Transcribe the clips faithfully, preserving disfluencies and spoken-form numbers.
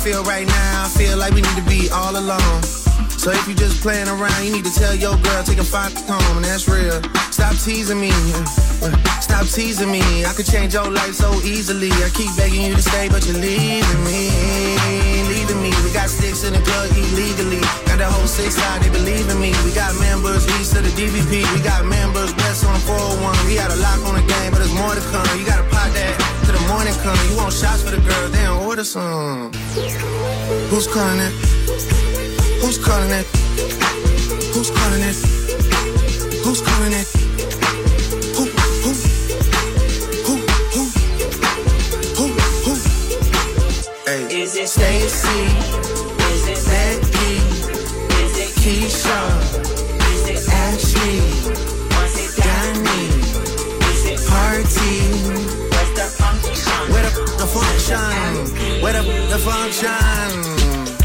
feel right now, I feel like we need to be all alone. So if you just playing around, you need to tell your girl, take a five home, and that's real. Stop teasing me, stop teasing me. I could change your life so easily. I keep begging you to stay, but you're leaving me, leaving me. We got sticks in the club illegally. Got the whole six side, they believe in me. We got members east of the D V P. We got members west on the four oh one. We got a lock on the game, but there's more to come. You gotta pop that till the morning come. You want shots for the girl, then order some. Who's calling it? Who's calling it? Who's calling it? Who's calling it? Who, who, who, who, who, who? Hey. Is it Stacy? Is it Becky? Is it Keisha? Is it Ashley? Is it Danny? Is it Party? Where's the function? Where the, the function? Where the, the function?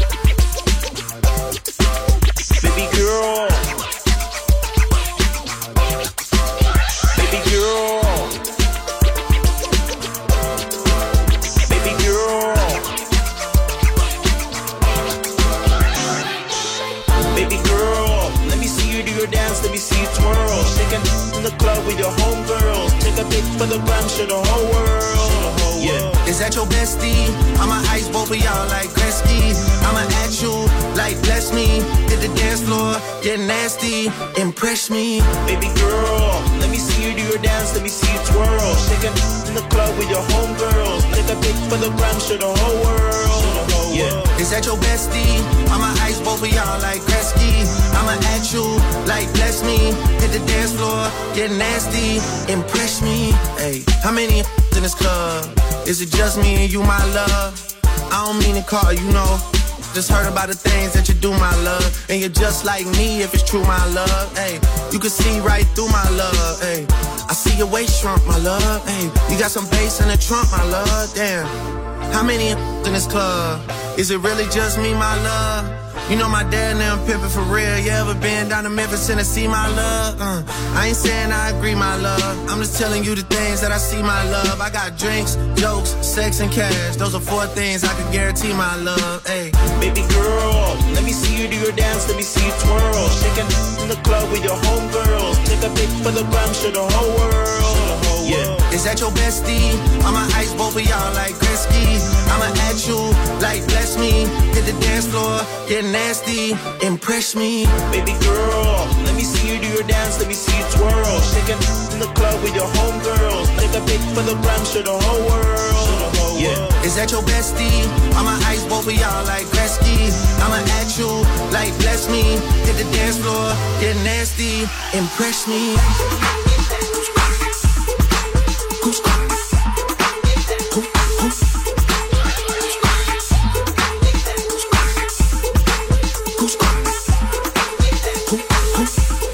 Baby girl, baby girl, baby girl, baby girl. Let me see you do your dance, let me see you twirl. Shake it in the club with your homegirls. Take a pic for the gram, show the whole world. Yeah. Is that your bestie? I'ma ice both of y'all like Gretzky. I'ma at you like bless me. Hit the dance floor, get nasty, impress me. Baby girl, let me see you do your dance, let me see you twirl. Shake it in the club with your homegirls. Take a pic for the gram, show the whole world. Yeah. Is that your bestie? I'ma ice both of y'all like Gretzky. I'ma at you like bless me. Hit the dance floor, get nasty, impress me. Hey, how many in this club? Is it just me and you, my love? I don't mean to call you, know. Just heard about the things that you do, my love. And you're just like me if it's true, my love. Hey, you can see right through my love. Hey, I see your waist shrunk, my love. Hey, you got some bass in the trunk, my love. Damn, how many in this club? Is it really just me, my love? You know my dad and I'm pimpin' for real. You ever been down to Memphis, Tennessee, my love? Uh, I ain't saying I agree, my love. I'm just telling you the things that I see, my love. I got drinks, jokes, sex, and cash. Those are four things I can guarantee, my love. Hey, baby girl, let me see you do your dance, let me see you twirl. Shaking in the club with your homegirls. Take a pic for the gram, show the whole world. Yeah. Is that your bestie? I'ma ice both of y'all like Gretzky. I'ma at you like bless me. Hit the dance floor, get nasty, impress me. Baby girl, let me see you do your dance, let me see you twirl. Shaking in the club with your homegirls. Take a pic for the gram, show the whole world. Yeah. Is that your bestie? I'ma ice both of y'all like Gretzky. I'ma at you like bless me. Hit the dance floor, get nasty, impress me. Who's calling it? Who, who? Who's calling it? Who, who?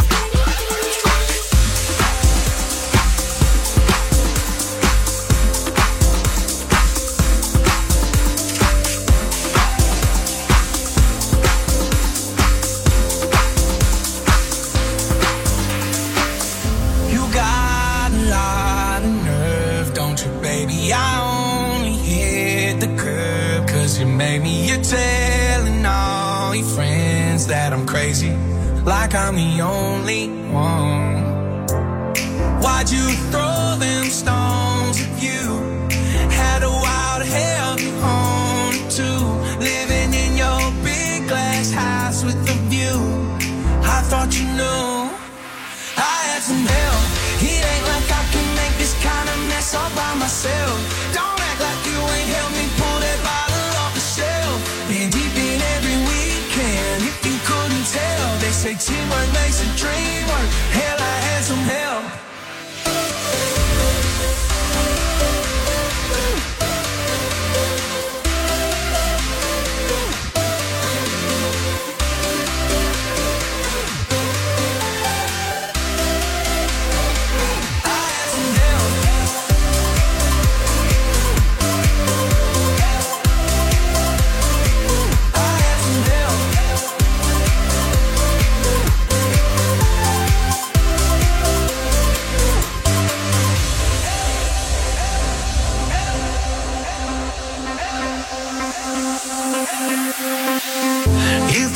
You got a lot of nerve, don't you, baby? I only hit the curb 'cause you made me. You're telling all your friends that I'm crazy, like I'm the only one. Why'd you throw them stones at you? Had a wild hell on it too. Living in your big glass house with a view. I thought you knew I had some help. It ain't like I can make this kind of mess all by myself. Don't act like you ain't helped me pull that bottle off the shelf. Been deep in every weekend, if you couldn't tell. They say teamwork makes a dream work. Hell, I had some help.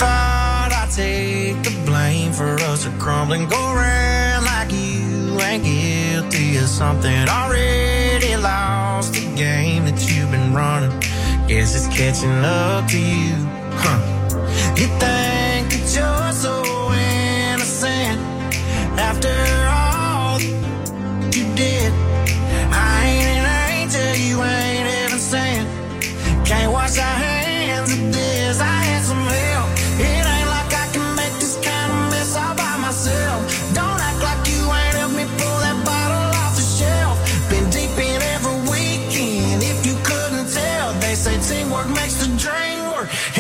thought I'd take the blame for us to crumble and go around like you ain't guilty of something. Already lost the game that you've been running. Guess it's catching up to you, huh? You think that you're so innocent after all you did. I ain't an angel, you ain't even saying. Can't wash our hands of this. I had some help. It ain't like I can make this kind of mess all by myself. Don't act like you ain't helped me pull that bottle off the shelf. Been deep in every weekend, if you couldn't tell. They say teamwork makes the dream work.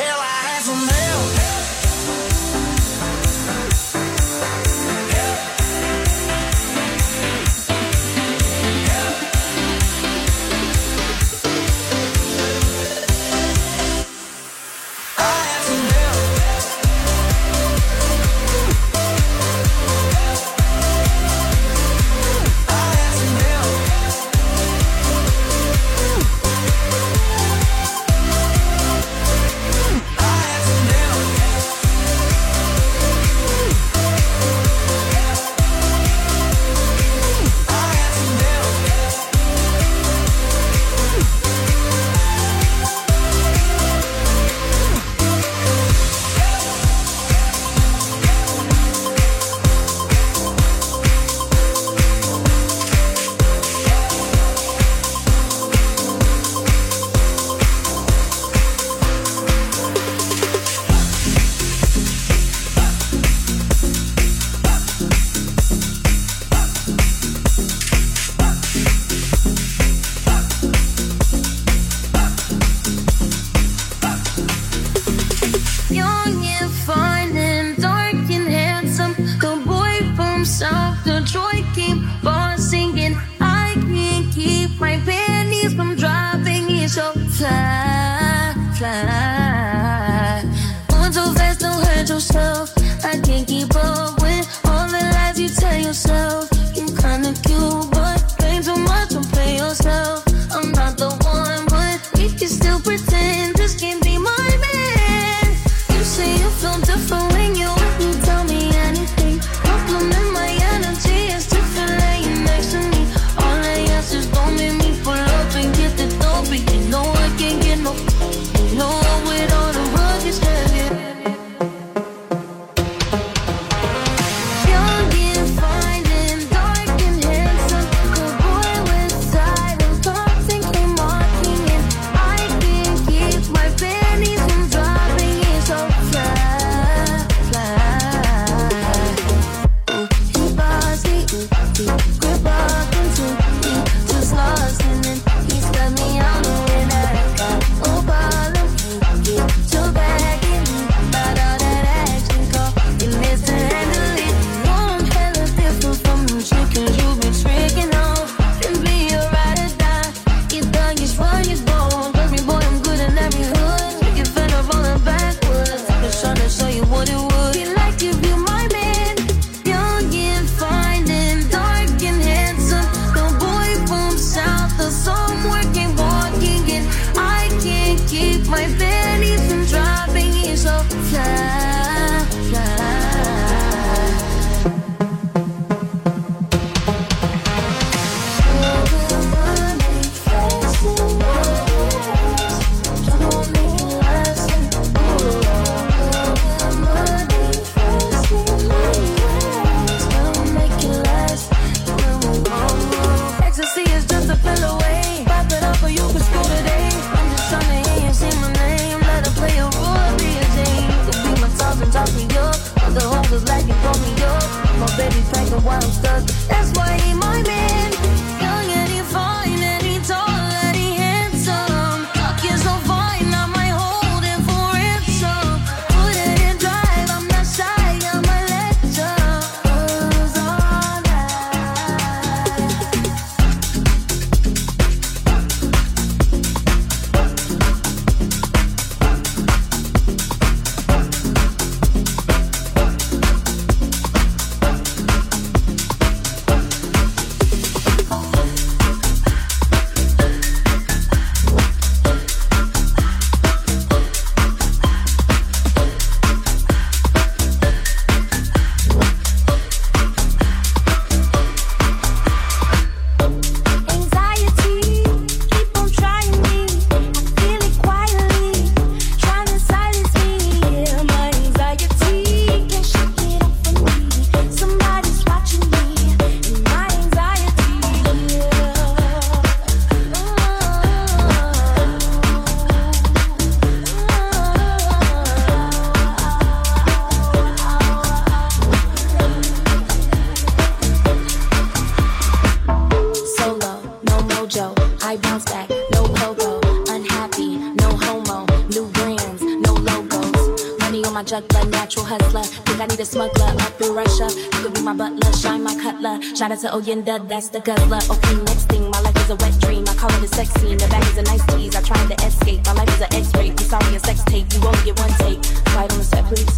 on my juggler, natural hustler. Think I need a smuggler up in Russia. You could be my butler, shine my cutler. Shout out to Oyenda, that's the guzzler. Okay, next thing, my life is a wet dream. I call it a sex scene. The back is a nice tease. I tried to escape. My life is an X-ray. You sorry, a sex tape. You only get one take. Slide on the set, please.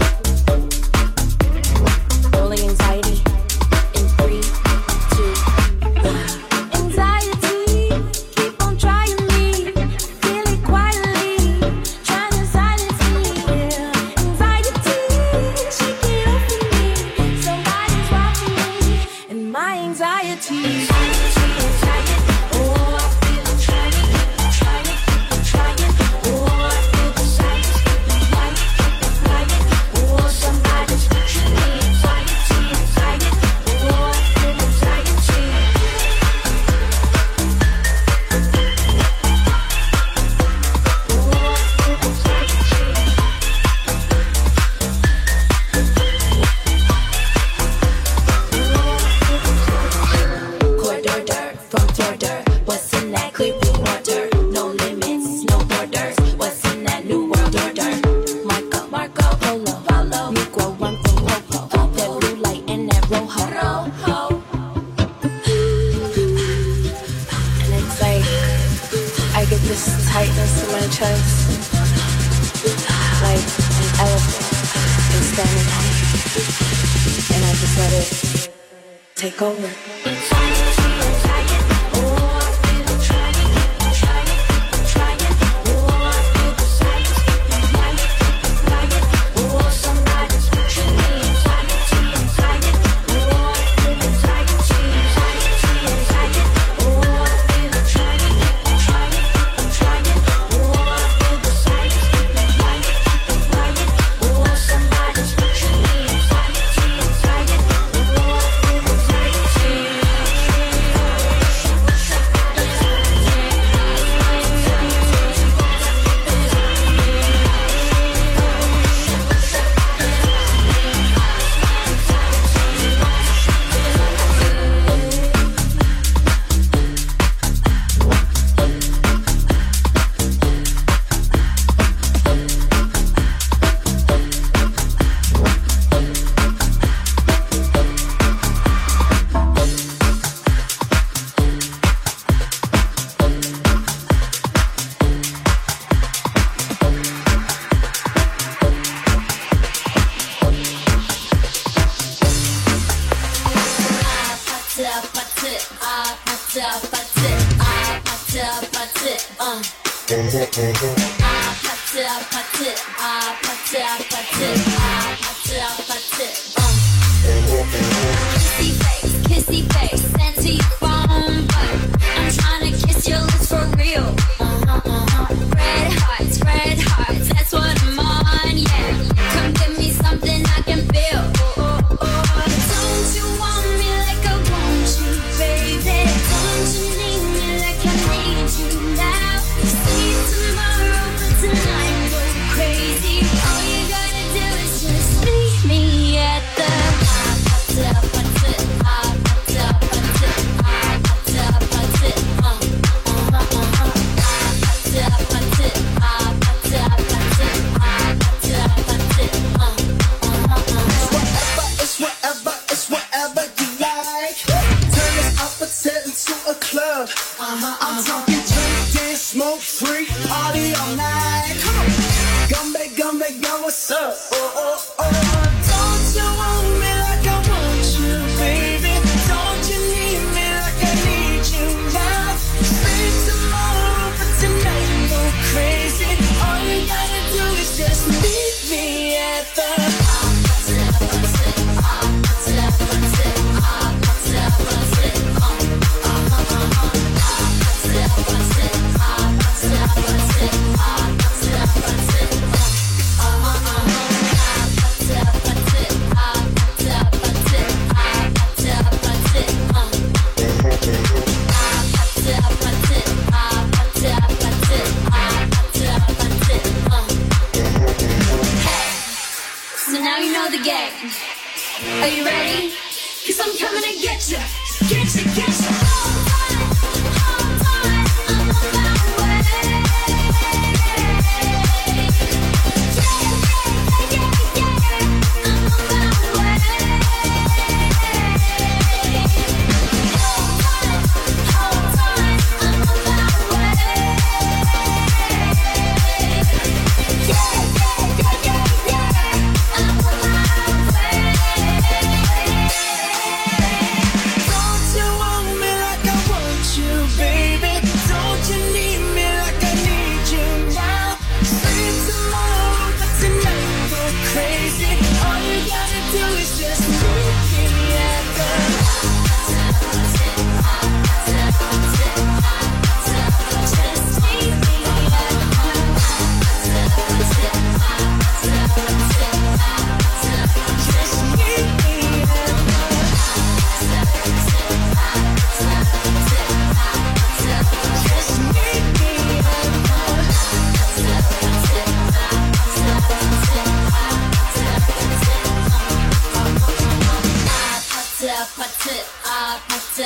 Rolling anxiety in three, two, one. Anxiety, keep on trying me. Feel it quietly, trying to silence me. Yeah. Anxiety, shake it off of me. Somebody's watching me, and my anxiety. Anxiety, anxiety. Oh, I feel it trying, trying, trying. Oh, I feel the silence, flying, flying. Oh, somebody's watching me. Tightness in my chest, like an elephant is standing on it, and I just let it take over. Are you ready? Cause I'm coming to get you. Get you, get you. Hold tight, hold tight. I'm on my way. Yeah, yeah, yeah, yeah.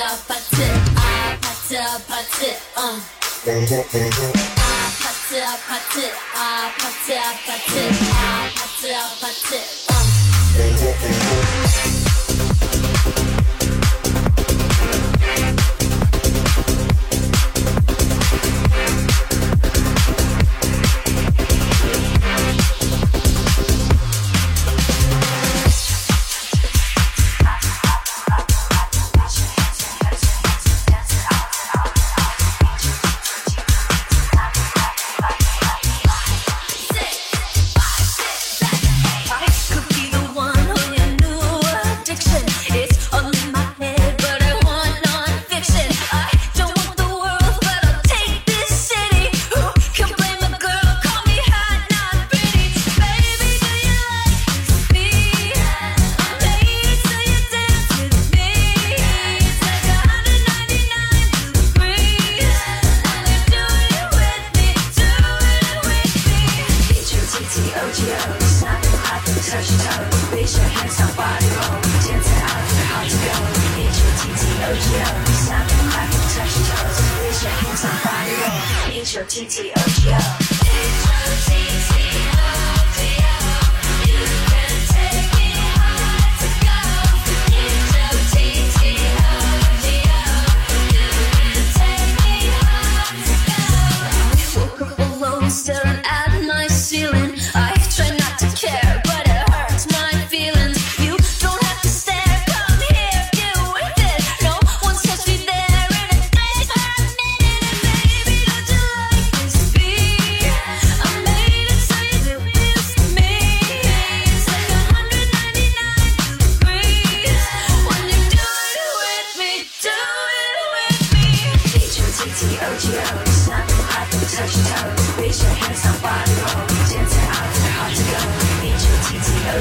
파트 아 파트 아 파트 어 아 파트 아 파트 아 파트 아 파트 아 파트 아 파트 어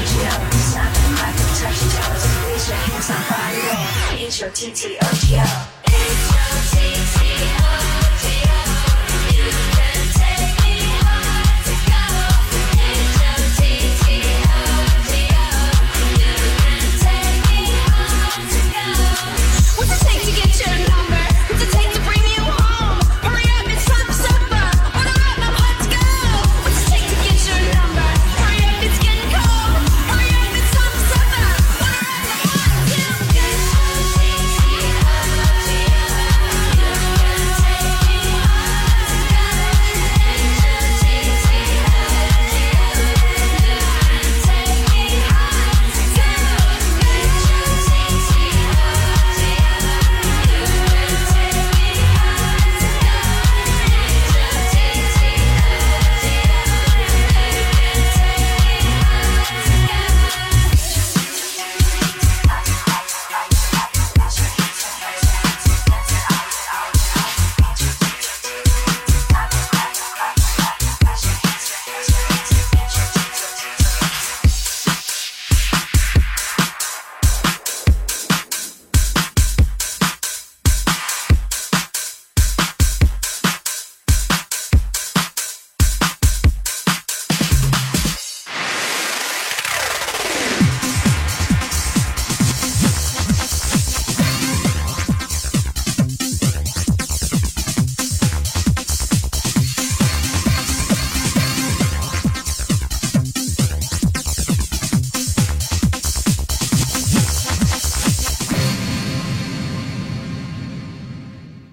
It's your T T O G O.